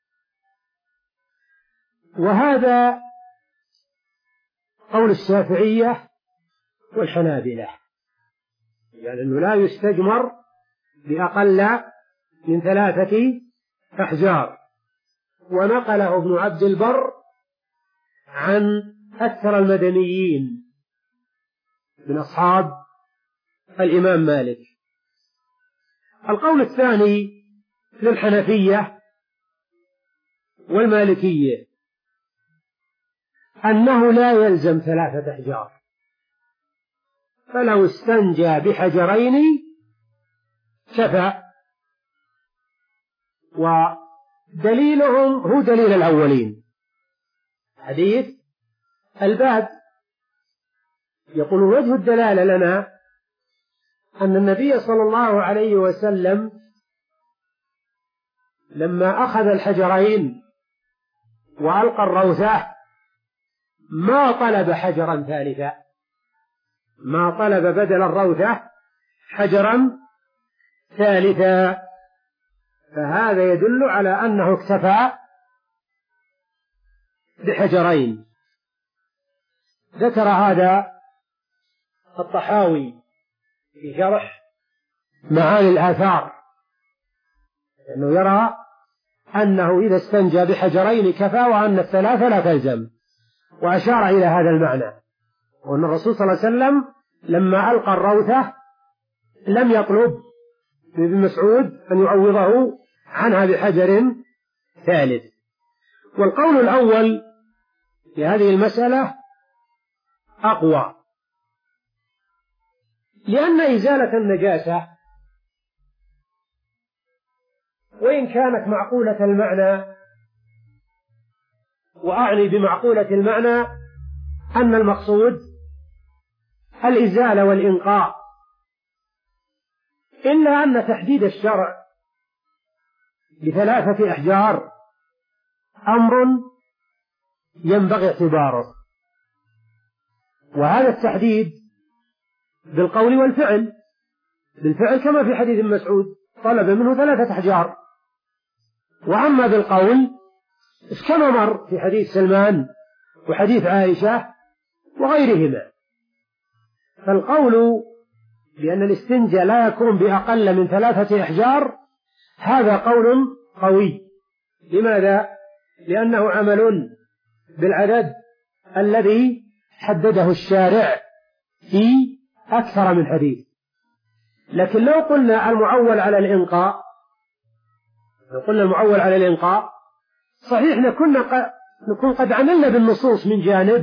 وهذا قول الشافعية والحنابلة، يعني أنه لا يستجمر بأقل من ثلاثة أحجار. ونقله ابن عبد البر عن أكثر المدنيين من أصحاب الإمام مالك. القول الثاني للحنفية والمالكية أنه لا يلزم ثلاثة أحجار، فلو استنجى بحجرين كفى. ودليلهم هو دليل الأولين، حديث الباب. يقول: وجه الدلالة لنا أن النبي صلى الله عليه وسلم لما أخذ الحجرين وألقى الروثة ما طلب حجرا ثالثا، ما طلب بدل الروثة حجرا ثالثا. فهذا يدل على أنه اكتفى بحجرين. ذكر هذا الطحاوي في شرح معاني الآثار، لأنه يرى أنه إذا استنجى بحجرين كفى، وأن الثلاثة لا تلزم، وأشار إلى هذا المعنى. وأن الرسول صلى الله عليه وسلم لما ألقى الروثة لم يطلب من ابن مسعود أن يعوضه عنها بحجر ثالث. والقول الأول في هذه المسألة أقوى، لأن إزالة النجاسة وإن كانت معقولة المعنى، وأعني بمعقولة المعنى أن المقصود الإزالة والإنقاء، إلا أن تحديد الشرع بثلاثة أحجار أمر ينبغي اعتباره. وهذا التحديد بالقول والفعل، بالفعل كما في حديث مسعود طلب منه ثلاثة أحجار. وأما بالقول كما مر في حديث سلمان وحديث عائشة وغيرهما. فالقول بأن الاستنجاء لا يكون بأقل من ثلاثة أحجار هذا قول قوي. لماذا؟ لأنه عمل بالعدد الذي حدده الشارع في أكثر من حديث. لكن لو قلنا المعول على الإنقاء، لو قلنا المعول على الإنقاء صحيح نكون قد عملنا بالنصوص من جانب،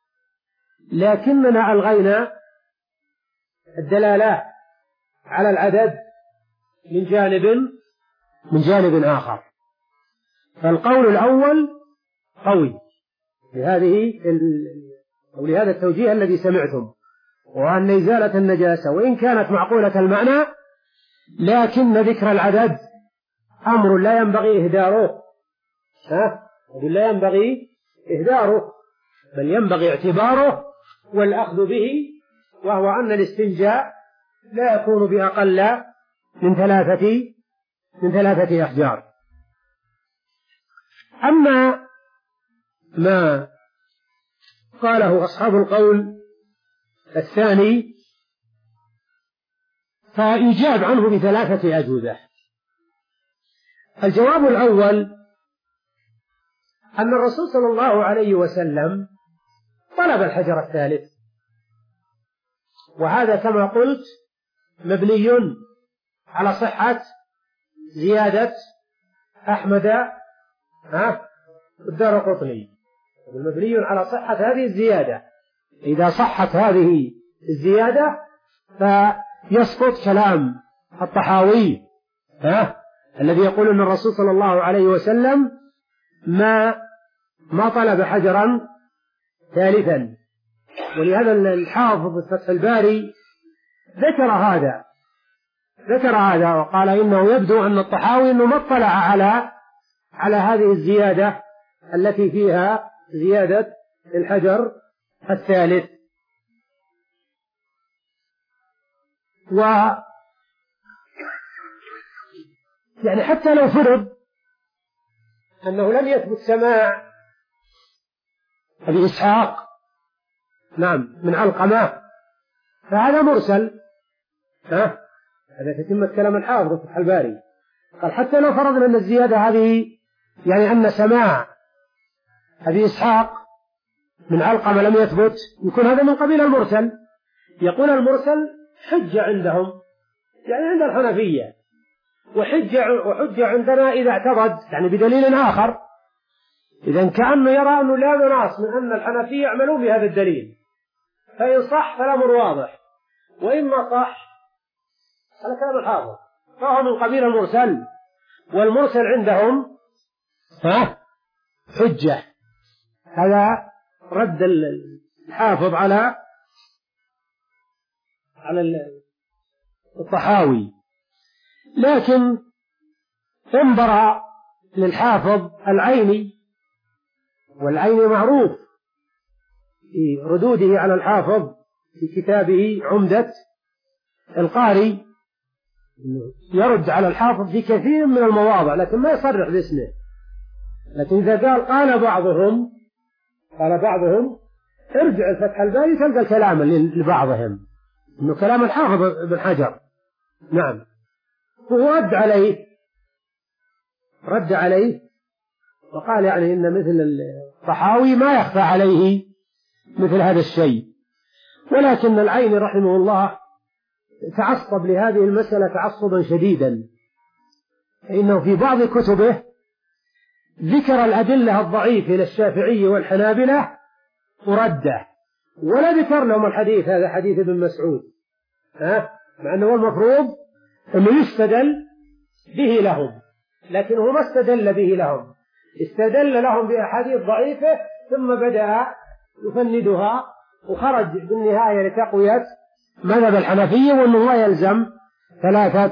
لكننا ألغينا الدلالة على العدد من جانب من جانب آخر. فالقول الأول قوي لهذه أو لهذا التوجيه الذي سمعتم، وأن إزالة النجاسة وإن كانت معقولة المعنى لكن ذكر العدد أمر لا ينبغي إهداره، ها؟ لا ينبغي إهداره بل ينبغي اعتباره والأخذ به، وهو أن الاستنجاء لا يكون بأقل من ثلاثة من ثلاثة أحجار. أما ما قاله أصحاب القول الثاني فيجاب عنه بثلاثة أجوبة. الجواب الأول أن الرسول صلى الله عليه وسلم طلب الحجر الثالث، وهذا كما قلت مبني على صحة زيادة أحمد ها الدارقطني، مبني على صحة هذه الزيادة. إذا صحت هذه الزيادة فيسقط كلام الطحاوي ها الذي يقول أن الرسول صلى الله عليه وسلم ما ما طلب حجرا ثالثا. ولهذا الحافظ في فتح الباري ذكر هذا ذكر هذا وقال إنه يبدو أن الطحاوي إنه ما اطلع على على هذه الزيادة التي فيها زيادة الحجر الثالث. و يعني حتى لو فرض أنه لم يثبت سماع أبي إسحاق نعم من علقمة فهذا مرسل، ها هذا تتمة كلام الحافظ في فتح الباري. قال حتى لو فرضنا أن الزيادة هذه يعني أن سماع أبي إسحاق من علقمة لم يثبت يكون هذا من قبيل المرسل. يقول المرسل حجة عندهم يعني عند الحنفية، وحجة وحجة عندنا إذا اعتضد يعني بدليل آخر. إذن كأنه يرى أنه لا مناص من أن الحنفية يعملوا بهذا الدليل، فإن صح فالأمر واضح، وإما صح على كلام الحافظ فهو من قبيل المرسل، والمرسل عندهم ها حجة. هذا رد الحافظ على على الطحاوي. لكن انظر للحافظ العيني، والعيني معروف في ردوده على الحافظ في كتابه عمدة القاري، يرد على الحافظ في كثير من المواضع لكن ما يصرح باسمه. لكن إذا قال قال بعضهم قال بعضهم ارجع الفتح الباري تلقى الكلام لبعضهم إنه كلام الحافظ ابن حجر. نعم، وهو رد عليه رد عليه وقال يعني إن مثل الطحاوي ما يخفى عليه مثل هذا الشيء. ولكن العيني رحمه الله تعصب لهذه المسألة تعصبا شديدا، فإنه في بعض كتبه ذكر الأدلة الضعيفة للشافعي والحنابلة ورده، ولا ذكر لهم الحديث هذا حديث ابن مسعود، ها مع أنه المفروض أنه يستدل به لهم، لكن هو ما استدل به لهم، استدل لهم بأحاديث ضعيفة ثم بدأ يفندها وخرج بالنهاية لتقوية مذهب الحنفية وأنه لا يلزم ثلاثة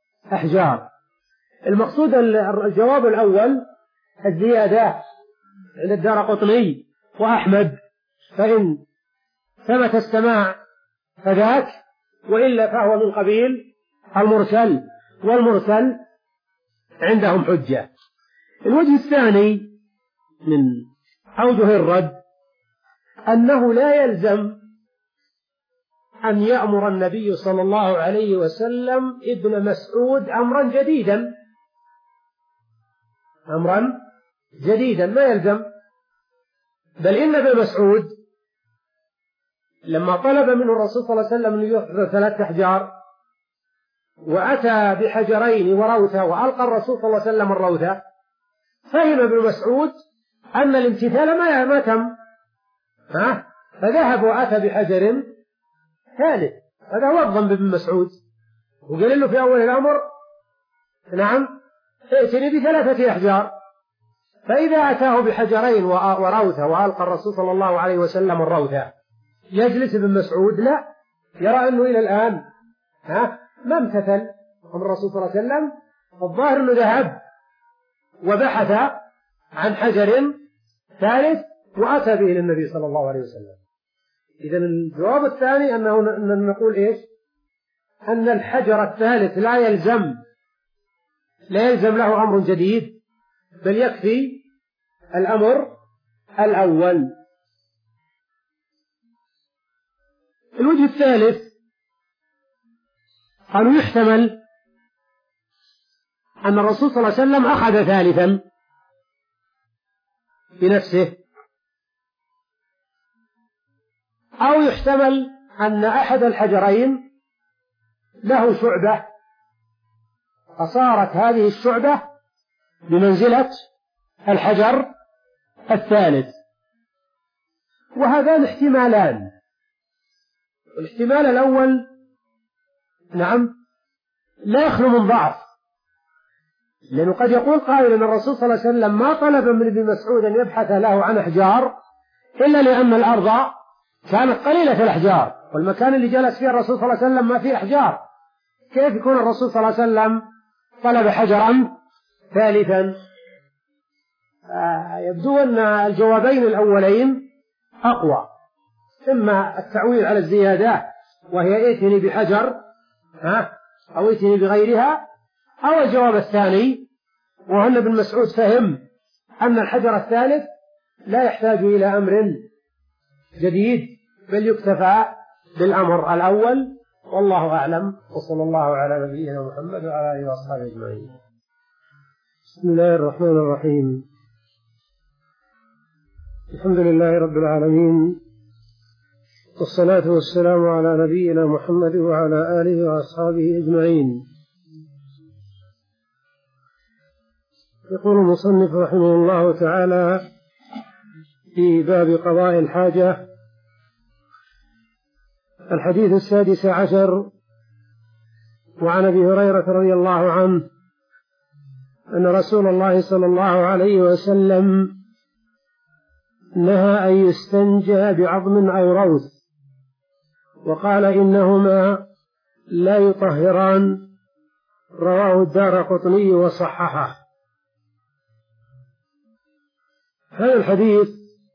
أحجار. المقصود الجواب الأول الزيادة عند الدارقطني وأحمد، فإن ثبت السماع فذاك، وإلا فهو من قبيل المرسل، والمرسل عندهم حجة. الوجه الثاني من أوجه الرد أنه لا يلزم أن يأمر النبي صلى الله عليه وسلم ابن مسعود أمرا جديدا، أمرا جديدا ما يلزم، بل إن ابن مسعود لما طلب منه الرسول صلى الله عليه وسلم أن يحضر ثلاث أحجار وأتى بحجرين وروثة وألقى الرسول صلى الله عليه وسلم الروثة، فهم ابن مسعود أن الامتثال ما ما تم، ها فذهب وأتى بحجر ثالث. هذا هو الظن بابن مسعود، وقال له في أول الأمر نعم ائتني بثلاثة أحجار، فإذا أتاه بحجرين وروثة وألقى الرسول صلى الله عليه وسلم الروثة يجلس ابن مسعود؟ لا، يرى أنه إلى الآن ها ما امتثل أمر الرسول صلى الله عليه وسلم. الظاهر أنه ذهب وبحث عن حجر ثالث وأتى به للنبي صلى الله عليه وسلم. إذن الجواب الثاني أنه نقول إيش؟ أن الحجر الثالث لا يلزم لا يلزم له أمر جديد، بل يكفي الأمر الأول. الوجه الثالث قالوا يحتمل أن الرسول صلى الله عليه وسلم أخذ ثالثا بنفسه، أو يحتمل أن أحد الحجرين له شعبة فصارت هذه الشعبة بمنزلة الحجر الثالث. وهذان احتمالان. الاحتمال الأول نعم لا يخلو من ضعف، لأنه قد يقول قائل أن الرسول صلى الله عليه وسلم ما طلب من ابن مسعود أن يبحث له عن أحجار إلا لأن الأرض كانت قليلة الأحجار، والمكان اللي جلس فيه الرسول صلى الله عليه وسلم ما فيه أحجار، كيف يكون الرسول صلى الله عليه وسلم طلب حجرا ثالثا؟ آه يبدو أن الجوابين الأولين أقوى، إما التعويل على الزيادات وهي ائتني بحجر ها أو ائتني بغيرها، أو الجواب الثاني وأن ابن مسعود فهم أن الحجر الثالث لا يحتاج إلى أمر جديد بل يكتفى بالأمر الأول، والله أعلم. وصلى الله على نبينا محمد وعلى آله وأصحابه أجمعين. بسم الله الرحمن الرحيم. الحمد لله رب العالمين، والصلاة والسلام على نبينا محمد وعلى آله وأصحابه أجمعين. يقول المصنف رحمه الله تعالى في باب قضاء الحاجة: الحديث السادس عشر. وعن أبي هريرة رضي الله عنه أن رسول الله صلى الله عليه وسلم نهى أن يستنجى بعظم أو روث، وقال إنهما لا يطهران، رواه الدارقطني وصححه. هذا الحديث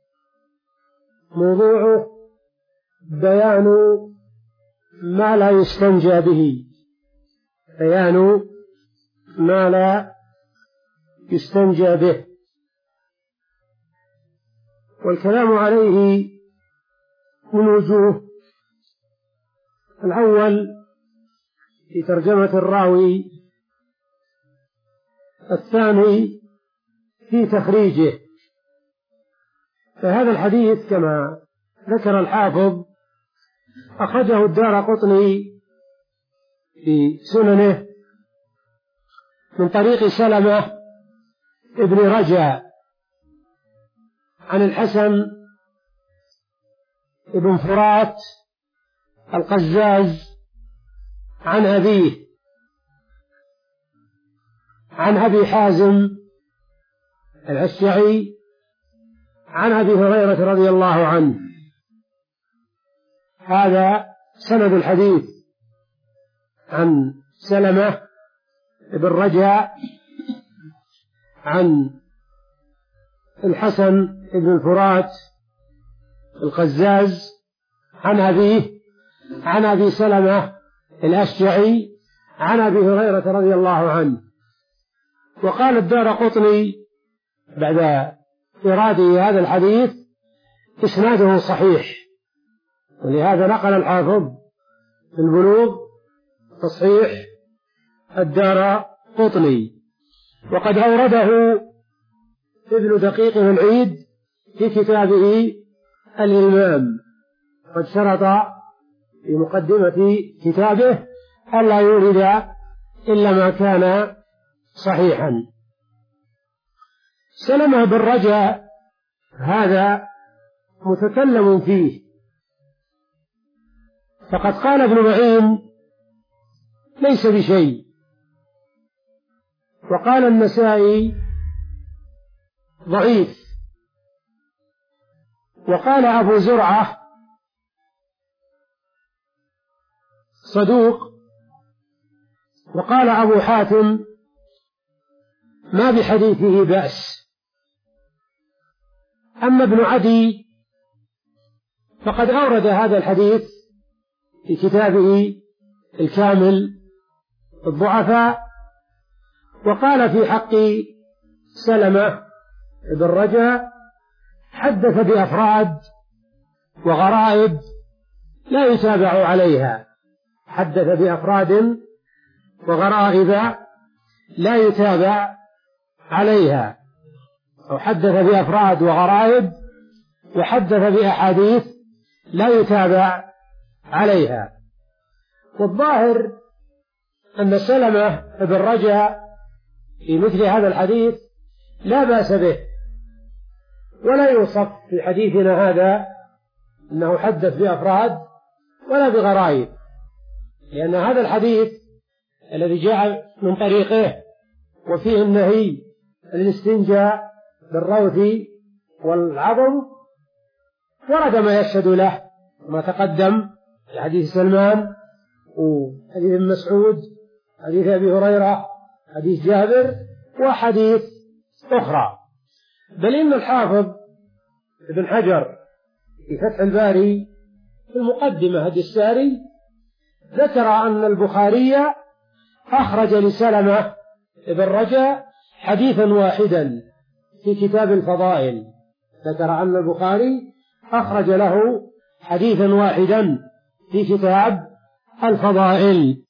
موضوعه بيان ما لا يستنجى به، بيان ما لا يستنجى به، والكلام عليه من وجوه. الأول في ترجمة الراوي، الثاني في تخريجه. فهذا الحديث كما ذكر الحافظ أخرجه الدارقطني في سننه من طريق سلمة ابن رجاء عن الحسن ابن فرات القزاز عن أبيه عن أبي حازم الأشعري عن أبي هريرة رضي الله عنه. هذا سند الحديث عن سلمة ابن رجاء عن الحسن بن الفرات القزاز عن أبيه عن أبي سلمة الأشجعي عن أبي هريرة رضي الله عنه. وقال الدارقطني بعد إراده هذا الحديث إسناده صحيح، ولهذا نقل الحافظ في البلوغ تصحيح الدارقطني. وقد أورده ابن دقيق العيد في كتابه الإلمام، قد شرط في مقدمة كتابه ألا يورد إلا ما كان صحيحا. سلمة بن رجاء هذا متكلم فيه، فقد قال ابن معين ليس بشيء، وقال النسائي ضعيف، وقال أبو زرعة صدوق، وقال أبو حاتم ما بحديثه بأس. أما ابن عدي فقد أورد هذا الحديث في كتابه الكامل الضعفاء، وقال في حق سلمة بن رجاء حدث بأفراد وغرائب لا يتابع عليها، حدث بأفراد وغرائب لا يتابع عليها، أو حدث بأفراد وغرائب وحدث بأحاديث لا يتابع عليها. والظاهر أن سلمة بن رجاء في مثل هذا الحديث لا بأس به، ولا يوصف في حديثنا هذا أنه حدث بأفراد ولا بغرائب، لأن هذا الحديث الذي جاء من طريقه وفيه النهي الاستنجاء بالروث والعظم ورد ما يشهد له، ما تقدم في حديث سلمان وحديث ابن مسعود، حديث أبي هريرة، حديث جابر، وحديث أخرى. بل إن الحافظ ابن حجر في فتح الباري في المقدمة هدي الساري ذكر أن البخاري أخرج لسلمة بن رجاء حديثا واحدا في كتاب الفضائل، ذكر أن البخاري أخرج له حديثا واحدا في كتاب الفضائل.